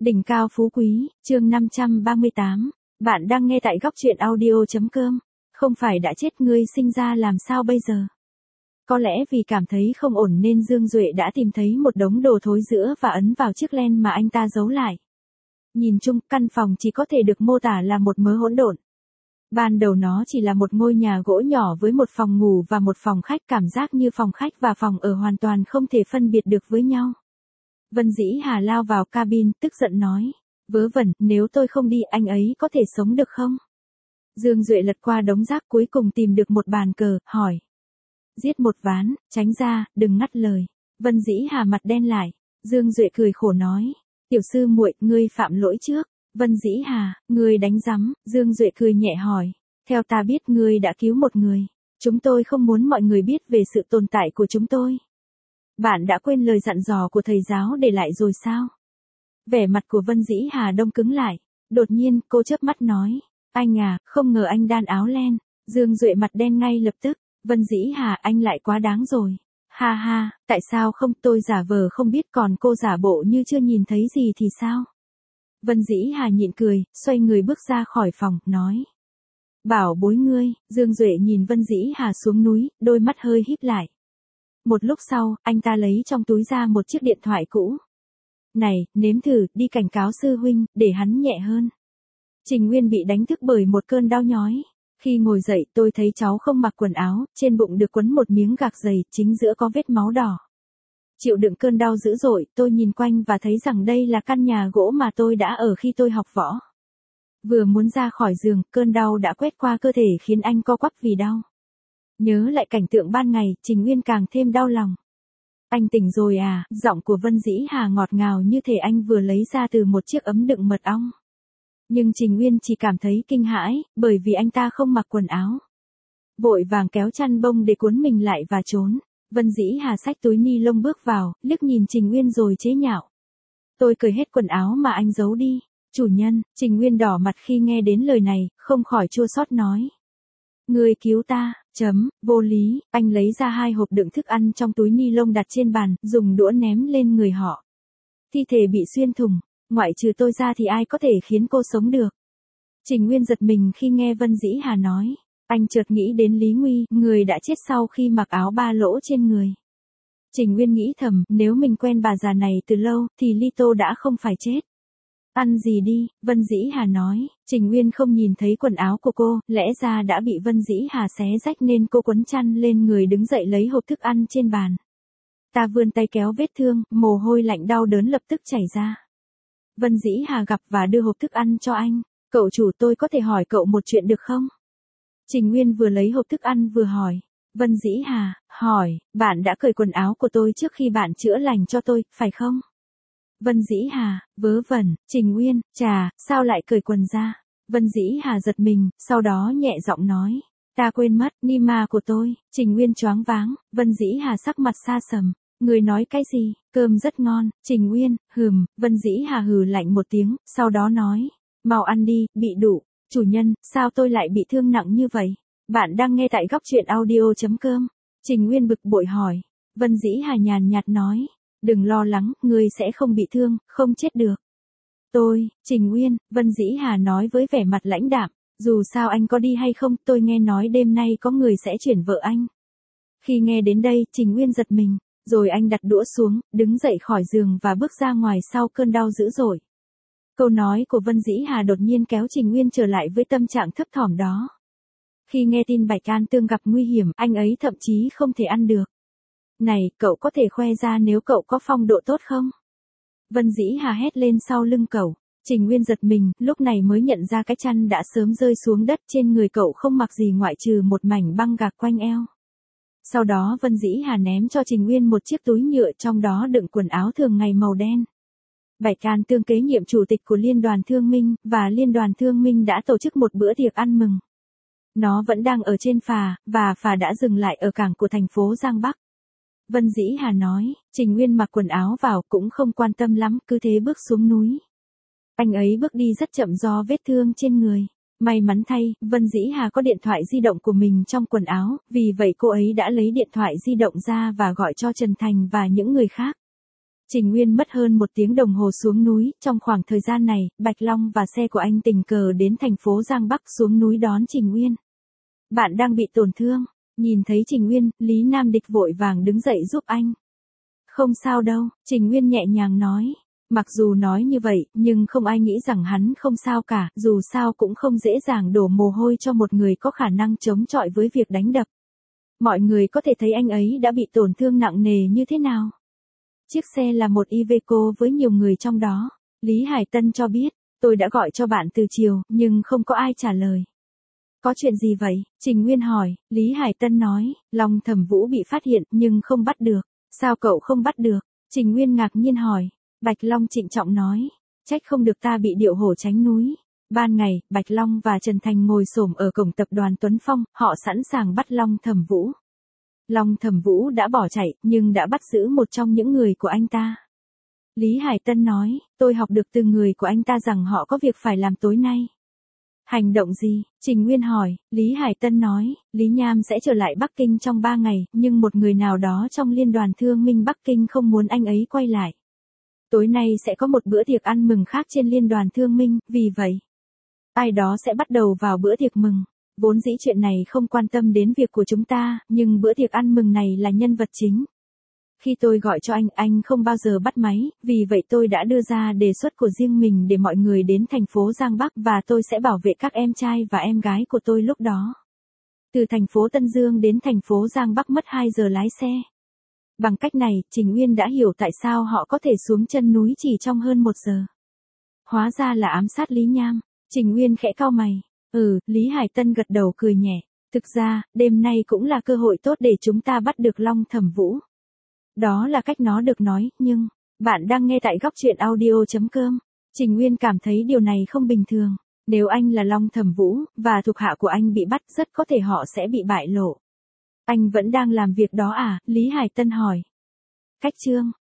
Đỉnh cao phú quý, chương 538. Bạn đang nghe tại góc truyện audio.com. Không phải đã chết ngươi sinh ra làm sao bây giờ? Có lẽ vì cảm thấy không ổn nên Dương Duệ đã tìm thấy một đống đồ thối giữa và ấn vào chiếc len mà anh ta giấu lại. Nhìn chung, căn phòng chỉ có thể được mô tả là một mớ hỗn độn. Ban đầu nó chỉ là một ngôi nhà gỗ nhỏ với một phòng ngủ và một phòng khách, cảm giác như phòng khách và phòng ở hoàn toàn không thể phân biệt được với nhau. Vân Dĩ Hà lao vào cabin, tức giận nói. Vớ vẩn, nếu tôi không đi anh ấy có thể sống được không? Dương Duệ lật qua đống rác cuối cùng tìm được một bàn cờ, hỏi. Giết một ván, tránh ra, đừng ngắt lời. Vân Dĩ Hà mặt đen lại. Dương Duệ cười khổ nói. Tiểu sư muội, ngươi phạm lỗi trước. Vân Dĩ Hà, ngươi đánh rắm. Dương Duệ cười nhẹ hỏi. Theo ta biết ngươi đã cứu một người. Chúng tôi không muốn mọi người biết về sự tồn tại của chúng tôi. Bạn đã quên lời dặn dò của thầy giáo để lại rồi sao? Vẻ mặt của Vân Dĩ Hà đông cứng lại. Đột nhiên, cô chớp mắt nói. Anh à, không ngờ anh đan áo len. Dương Duệ mặt đen ngay lập tức. Vân Dĩ Hà, anh lại quá đáng rồi. Ha ha, tại sao không, tôi giả vờ không biết còn cô giả bộ như chưa nhìn thấy gì thì sao? Vân Dĩ Hà nhịn cười, xoay người bước ra khỏi phòng, nói. Bảo bối ngươi. Dương Duệ nhìn Vân Dĩ Hà xuống núi, đôi mắt hơi híp lại. Một lúc sau, anh ta lấy trong túi ra một chiếc điện thoại cũ. Này, nếm thử, đi cảnh cáo sư huynh, để hắn nhẹ hơn. Trình Nguyên bị đánh thức bởi một cơn đau nhói. Khi ngồi dậy, tôi thấy cháu không mặc quần áo, trên bụng được quấn một miếng gạc dày, chính giữa có vết máu đỏ. Chịu đựng cơn đau dữ dội, tôi nhìn quanh và thấy rằng đây là căn nhà gỗ mà tôi đã ở khi tôi học võ. Vừa muốn ra khỏi giường, cơn đau đã quét qua cơ thể khiến anh co quắp vì đau. Nhớ lại cảnh tượng ban ngày, Trình Nguyên càng thêm đau lòng. Anh tỉnh rồi à? Giọng của Vân Dĩ Hà ngọt ngào như thể anh vừa lấy ra từ một chiếc ấm đựng mật ong. Nhưng Trình Nguyên chỉ cảm thấy kinh hãi, bởi vì anh ta không mặc quần áo. Vội vàng kéo chăn bông để cuốn mình lại và trốn. Vân Dĩ Hà xách túi ni lông bước vào, liếc nhìn Trình Nguyên rồi chế nhạo. Tôi cởi hết quần áo mà anh giấu đi. Chủ nhân. Trình Nguyên đỏ mặt khi nghe đến lời này, không khỏi chua xót nói. Ngươi cứu ta, vô lý. Anh lấy ra 2 hộp đựng thức ăn trong túi ni lông đặt trên bàn, dùng đũa ném lên người họ. Thi thể bị xuyên thủng, ngoại trừ tôi ra thì ai có thể khiến cô sống được. Trình Nguyên giật mình khi nghe Vân Dĩ Hà nói. Anh chợt nghĩ đến Lý Nguy, người đã chết sau khi mặc áo 3 lỗ trên người. Trình Nguyên nghĩ thầm, nếu mình quen bà già này từ lâu, thì Lito đã không phải chết. Ăn gì đi, Vân Dĩ Hà nói. Trình Nguyên không nhìn thấy quần áo của cô, lẽ ra đã bị Vân Dĩ Hà xé rách nên cô quấn chăn lên người đứng dậy lấy hộp thức ăn trên bàn. Ta vươn tay kéo vết thương, mồ hôi lạnh đau đớn lập tức chảy ra. Vân Dĩ Hà gặp và đưa hộp thức ăn cho anh. Cậu chủ, tôi có thể hỏi cậu một chuyện được không? Trình Nguyên vừa lấy hộp thức ăn vừa hỏi. Vân Dĩ Hà, hỏi, bạn đã cởi quần áo của tôi trước khi bạn chữa lành cho tôi, phải không? Vân Dĩ Hà, vớ vẩn. Trình Nguyên, chà, sao lại cởi quần ra? Vân Dĩ Hà giật mình, sau đó nhẹ giọng nói. Ta quên mất, Nima của tôi. Trình Nguyên choáng váng, Vân Dĩ Hà sắc mặt xa sầm. Người nói cái gì? Cơm rất ngon. Trình Nguyên, Vân Dĩ Hà hừ lạnh một tiếng, sau đó nói. Mau ăn đi, bị đụ. Chủ nhân, sao tôi lại bị thương nặng như vậy? Bạn đang nghe tại góc truyện audio.com. Trình Nguyên bực bội hỏi. Vân Dĩ Hà nhàn nhạt nói. Đừng lo lắng, ngươi sẽ không bị thương, không chết được. Trình Nguyên, Vân Dĩ Hà nói với vẻ mặt lãnh đạm. Dù sao anh có đi hay không, tôi nghe nói đêm nay có người sẽ chuyển vợ anh. Khi nghe đến đây, Trình Nguyên giật mình. Rồi anh đặt đũa xuống, đứng dậy khỏi giường và bước ra ngoài sau cơn đau dữ dội. Câu nói của Vân Dĩ Hà đột nhiên kéo Trình Nguyên trở lại với tâm trạng thấp thỏm đó. Khi nghe tin Bạch An Tương gặp nguy hiểm, anh ấy thậm chí không thể ăn được. Này, cậu có thể khoe ra nếu cậu có phong độ tốt không? Vân Dĩ Hà hét lên sau lưng cậu. Trình Nguyên giật mình, lúc này mới nhận ra cái chăn đã sớm rơi xuống đất, trên người cậu không mặc gì ngoại trừ một mảnh băng gạc quanh eo. Sau đó Vân Dĩ Hà ném cho Trình Nguyên một chiếc túi nhựa trong đó đựng quần áo thường ngày màu đen. Bạch An Tương kế nhiệm chủ tịch của Liên đoàn Thương Minh, và Liên đoàn Thương Minh đã tổ chức một bữa tiệc ăn mừng. Nó vẫn đang ở trên phà, và phà đã dừng lại ở cảng của thành phố Giang Bắc. Vân Dĩ Hà nói, Trình Nguyên mặc quần áo vào cũng không quan tâm lắm, cứ thế bước xuống núi. Anh ấy bước đi rất chậm do vết thương trên người. May mắn thay, Vân Dĩ Hà có điện thoại di động của mình trong quần áo, vì vậy cô ấy đã lấy điện thoại di động ra và gọi cho Trần Thành và những người khác. Trình Nguyên mất hơn 1 tiếng đồng hồ xuống núi, trong khoảng thời gian này, Bạch Long và xe của anh tình cờ đến thành phố Giang Bắc xuống núi đón Trình Nguyên. Bạn đang bị tổn thương, nhìn thấy Trình Nguyên, Lý Nam Địch vội vàng đứng dậy giúp anh. Không sao đâu, Trình Nguyên nhẹ nhàng nói. Mặc dù nói như vậy, nhưng không ai nghĩ rằng hắn không sao cả, dù sao cũng không dễ dàng đổ mồ hôi cho một người có khả năng chống chọi với việc đánh đập. Mọi người có thể thấy anh ấy đã bị tổn thương nặng nề như thế nào. Chiếc xe là một Iveco với nhiều người trong đó. Lý Hải Tân cho biết, tôi đã gọi cho bạn từ chiều, nhưng không có ai trả lời. Có chuyện gì vậy? Trình Nguyên hỏi, Lý Hải Tân nói, Long Thẩm Vũ bị phát hiện nhưng không bắt được. Sao cậu không bắt được? Trình Nguyên ngạc nhiên hỏi. Bạch Long trịnh trọng nói, trách không được ta bị điệu hổ tránh núi. Ban ngày, Bạch Long và Trần Thành ngồi xổm ở cổng tập đoàn Tuấn Phong, họ sẵn sàng bắt Long Thẩm Vũ. Long Thẩm Vũ đã bỏ chạy, nhưng đã bắt giữ một trong những người của anh ta. Lý Hải Tân nói, tôi học được từ người của anh ta rằng họ có việc phải làm tối nay. Hành động gì? Trình Nguyên hỏi, Lý Hải Tân nói, Lý Nham sẽ trở lại Bắc Kinh trong 3 ngày, nhưng một người nào đó trong Liên đoàn Thương minh Bắc Kinh không muốn anh ấy quay lại. Tối nay sẽ có một bữa tiệc ăn mừng khác trên Liên đoàn Thương minh, vì vậy, ai đó sẽ bắt đầu vào bữa tiệc mừng. Vốn dĩ chuyện này không quan tâm đến việc của chúng ta, nhưng bữa tiệc ăn mừng này là nhân vật chính. Khi tôi gọi cho anh không bao giờ bắt máy, vì vậy tôi đã đưa ra đề xuất của riêng mình để mọi người đến thành phố Giang Bắc và tôi sẽ bảo vệ các em trai và em gái của tôi lúc đó. Từ thành phố Tân Dương đến thành phố Giang Bắc mất 2 giờ lái xe. Bằng cách này, Trình Nguyên đã hiểu tại sao họ có thể xuống chân núi chỉ trong hơn 1 giờ. Hóa ra là ám sát Lý Nham. Trình Nguyên khẽ cau mày. Lý Hải Tân gật đầu cười nhẹ. Thực ra, đêm nay cũng là cơ hội tốt để chúng ta bắt được Long Thẩm Vũ. Đó là cách nó được nói, nhưng, bạn đang nghe tại góc truyện audio.com. Trình Nguyên cảm thấy điều này không bình thường. Nếu anh là Long Thẩm Vũ, và thuộc hạ của anh bị bắt, rất có thể họ sẽ bị bại lộ. Anh vẫn đang làm việc đó à? Lý Hải Tân hỏi. Cách chương